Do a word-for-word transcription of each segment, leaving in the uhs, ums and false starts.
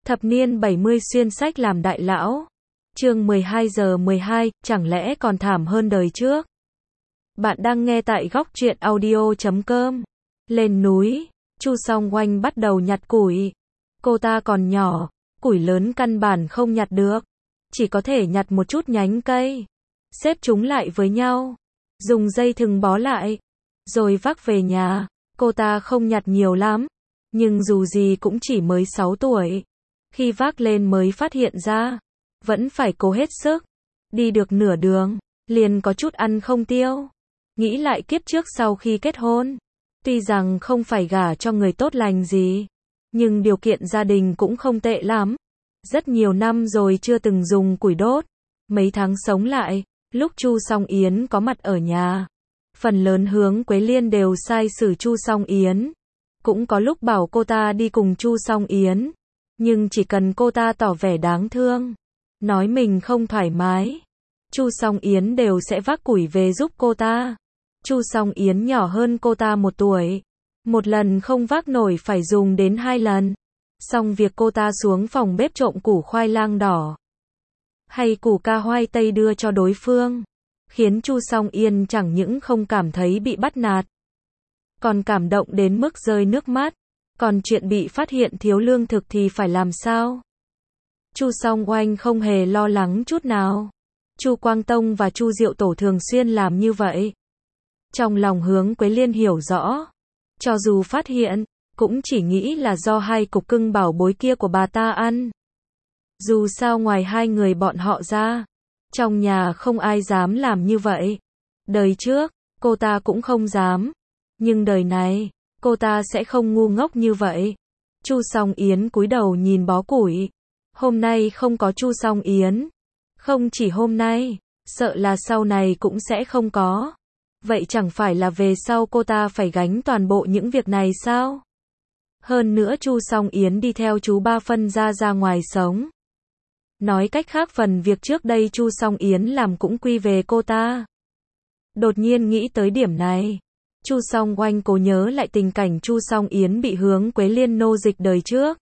Thập niên bảy mươi xuyên sách làm đại lão. Chương mười hai giờ mười hai, chẳng lẽ còn thảm hơn đời trước? Bạn đang nghe tại góc truyện audio chấm com. Lên núi, Chu Song Oanh bắt đầu nhặt củi. Cô ta còn nhỏ, củi lớn căn bản không nhặt được, chỉ có thể nhặt một chút nhánh cây, xếp chúng lại với nhau, dùng dây thừng bó lại, rồi vác về nhà. Cô ta không nhặt nhiều lắm, nhưng dù gì cũng chỉ mới sáu tuổi. Khi vác lên mới phát hiện ra, vẫn phải cố hết sức. Đi được nửa đường, liền có chút ăn không tiêu. Nghĩ lại kiếp trước sau khi kết hôn, tuy rằng không phải gả cho người tốt lành gì, nhưng điều kiện gia đình cũng không tệ lắm. Rất nhiều năm rồi chưa từng dùng củi đốt. Mấy tháng sống lại, lúc Chu Song Yến có mặt ở nhà, phần lớn Hướng Quế Liên đều sai xử Chu Song Yến. Cũng có lúc bảo cô ta đi cùng Chu Song Yến, nhưng chỉ cần cô ta tỏ vẻ đáng thương, nói mình không thoải mái, Chu Song Yến đều sẽ vác củi về giúp cô ta. Chu Song Yến nhỏ hơn cô ta một tuổi, một lần không vác nổi phải dùng đến hai lần. Xong việc cô ta xuống phòng bếp trộm củ khoai lang đỏ hay củ ca hoai tây đưa cho đối phương, khiến Chu Song Yến chẳng những không cảm thấy bị bắt nạt, còn cảm động đến mức rơi nước mắt. Còn chuyện bị phát hiện thiếu lương thực thì phải làm sao? Chu Song Oanh không hề lo lắng chút nào. Chu Quang Tông và Chu Diệu Tổ thường xuyên làm như vậy. Trong lòng Hướng Quế Liên hiểu rõ, cho dù phát hiện, cũng chỉ nghĩ là do hai cục cưng bảo bối kia của bà ta ăn. Dù sao ngoài hai người bọn họ ra, trong nhà không ai dám làm như vậy. Đời trước, cô ta cũng không dám, nhưng đời này, cô ta sẽ không ngu ngốc như vậy. Chu Song Yến cúi đầu nhìn bó củi. Hôm nay không có Chu Song Yến, không chỉ hôm nay, sợ là sau này cũng sẽ không có. Vậy chẳng phải là về sau cô ta phải gánh toàn bộ những việc này sao? Hơn nữa Chu Song Yến đi theo chú ba phân ra ra ngoài sống. Nói cách khác phần việc trước đây Chu Song Yến làm cũng quy về cô ta. Đột nhiên nghĩ tới điểm này, Chu Song Oanh cố nhớ lại tình cảnh Chu Song Yến bị Hướng Quế Liên nô dịch đời trước.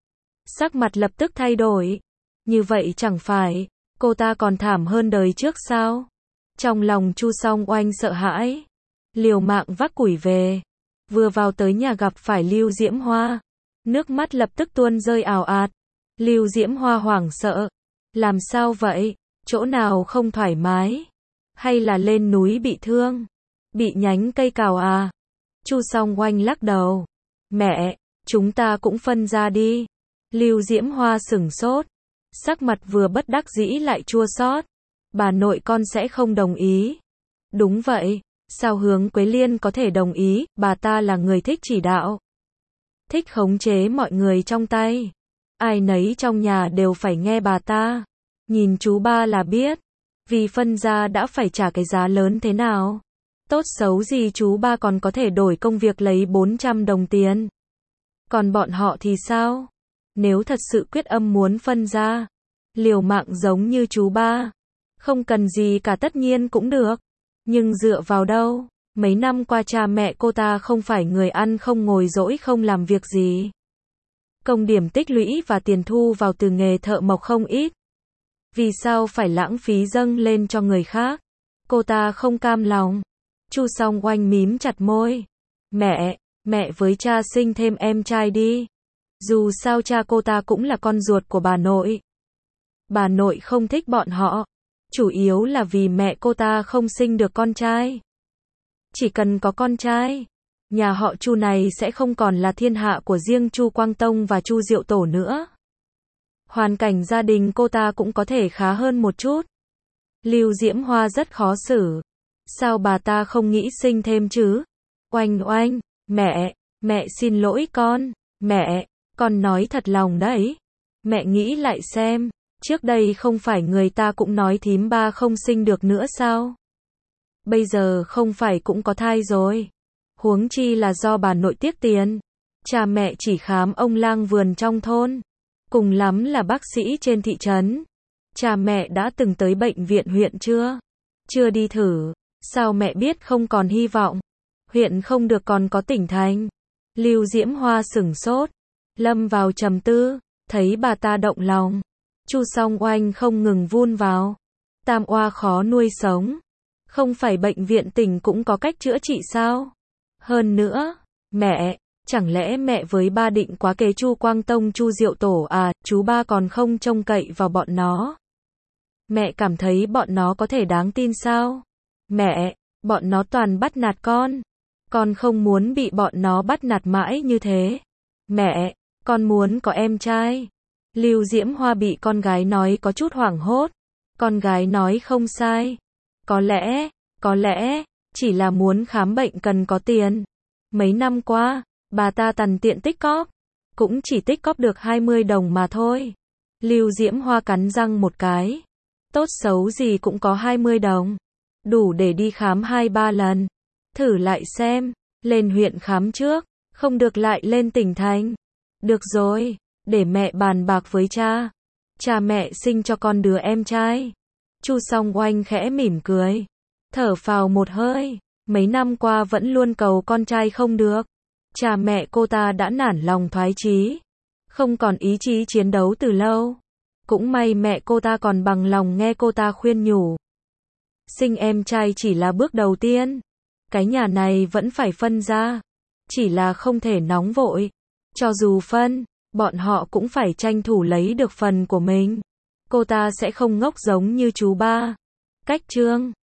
Sắc mặt lập tức thay đổi. Như vậy chẳng phải, cô ta còn thảm hơn đời trước sao? Trong lòng Chu Song Oanh sợ hãi, liều mạng vác củi về. Vừa vào tới nhà gặp phải Lưu Diễm Hoa, nước mắt lập tức tuôn rơi ào ạt. Lưu Diễm Hoa hoảng sợ. Làm sao vậy? Chỗ nào không thoải mái? Hay là lên núi bị thương? Bị nhánh cây cào à? Chu Song Oanh lắc đầu. Mẹ, chúng ta cũng phân ra đi. Lưu Diễm Hoa sửng sốt, sắc mặt vừa bất đắc dĩ lại chua xót. Bà nội con sẽ không đồng ý. Đúng vậy, sao Hướng Quế Liên có thể đồng ý? Bà ta là người thích chỉ đạo, thích khống chế mọi người trong tay. Ai nấy trong nhà đều phải nghe bà ta. Nhìn chú ba là biết, vì phân ra đã phải trả cái giá lớn thế nào. Tốt xấu gì chú ba còn có thể đổi công việc lấy bốn trăm đồng tiền. Còn bọn họ thì sao? Nếu thật sự quyết âm muốn phân ra, liều mạng giống như chú ba, không cần gì cả tất nhiên cũng được. Nhưng dựa vào đâu? Mấy năm qua cha mẹ cô ta không phải người ăn không ngồi dỗi không làm việc gì. Công điểm tích lũy và tiền thu vào từ nghề thợ mộc không ít. Vì sao phải lãng phí dâng lên cho người khác? Cô ta không cam lòng. Chu Song Oanh mím chặt môi. Mẹ, mẹ với cha sinh thêm em trai đi. Dù sao cha cô ta cũng là con ruột của bà nội. Bà nội không thích bọn họ, chủ yếu là vì mẹ cô ta không sinh được con trai. Chỉ cần có con trai, nhà họ Chu này sẽ không còn là thiên hạ của riêng Chu Quang Tông và Chu Diệu Tổ nữa. Hoàn cảnh gia đình cô ta cũng có thể khá hơn một chút. Lưu Diễm Hoa rất khó xử. Sao bà ta không nghĩ sinh thêm chứ? Oanh oanh, mẹ, mẹ xin lỗi con. Mẹ, con nói thật lòng đấy. Mẹ nghĩ lại xem, trước đây không phải người ta cũng nói thím ba không sinh được nữa sao? Bây giờ không phải cũng có thai rồi. Huống chi là do bà nội tiếc tiền. Cha mẹ chỉ khám ông lang vườn trong thôn, cùng lắm là bác sĩ trên thị trấn. Cha mẹ đã từng tới bệnh viện huyện chưa? Chưa đi thử. Sao mẹ biết không còn hy vọng? Huyện không được còn có tỉnh thành. Lưu Diễm Hoa sửng sốt, lâm vào trầm tư. Thấy bà ta động lòng, Chu Song Oanh không ngừng vun vào. Tam oa khó nuôi sống. Không phải bệnh viện tỉnh cũng có cách chữa trị sao? Hơn nữa, mẹ, chẳng lẽ mẹ với ba định quá kế Chu Quang Tông Chu Diệu Tổ à, chú ba còn không trông cậy vào bọn nó. Mẹ cảm thấy bọn nó có thể đáng tin sao? Mẹ, bọn nó toàn bắt nạt con. Con không muốn bị bọn nó bắt nạt mãi như thế. Mẹ, con muốn có em trai. Lưu Diễm Hoa bị con gái nói có chút hoảng hốt. Con gái nói không sai. Có lẽ, có lẽ, chỉ là muốn khám bệnh cần có tiền. Mấy năm qua, bà ta tằn tiện tích cóp. Cũng chỉ tích cóp được hai mươi đồng mà thôi. Lưu Diễm Hoa cắn răng một cái. Tốt xấu gì cũng có hai mươi đồng. Đủ để đi khám hai ba lần. Thử lại xem, lên huyện khám trước, không được lại lên tỉnh thành. Được rồi, để mẹ bàn bạc với cha. Cha mẹ sinh cho con đứa em trai. Chu Song Oanh khẽ mỉm cười. Thở phào một hơi. Mấy năm qua vẫn luôn cầu con trai không được. Cha mẹ cô ta đã nản lòng thoái chí. Không còn ý chí chiến đấu từ lâu. Cũng may mẹ cô ta còn bằng lòng nghe cô ta khuyên nhủ. Sinh em trai chỉ là bước đầu tiên. Cái nhà này vẫn phải phân ra. Chỉ là không thể nóng vội. Cho dù phân, bọn họ cũng phải tranh thủ lấy được phần của mình. Cô ta sẽ không ngốc giống như chú ba. Cách chương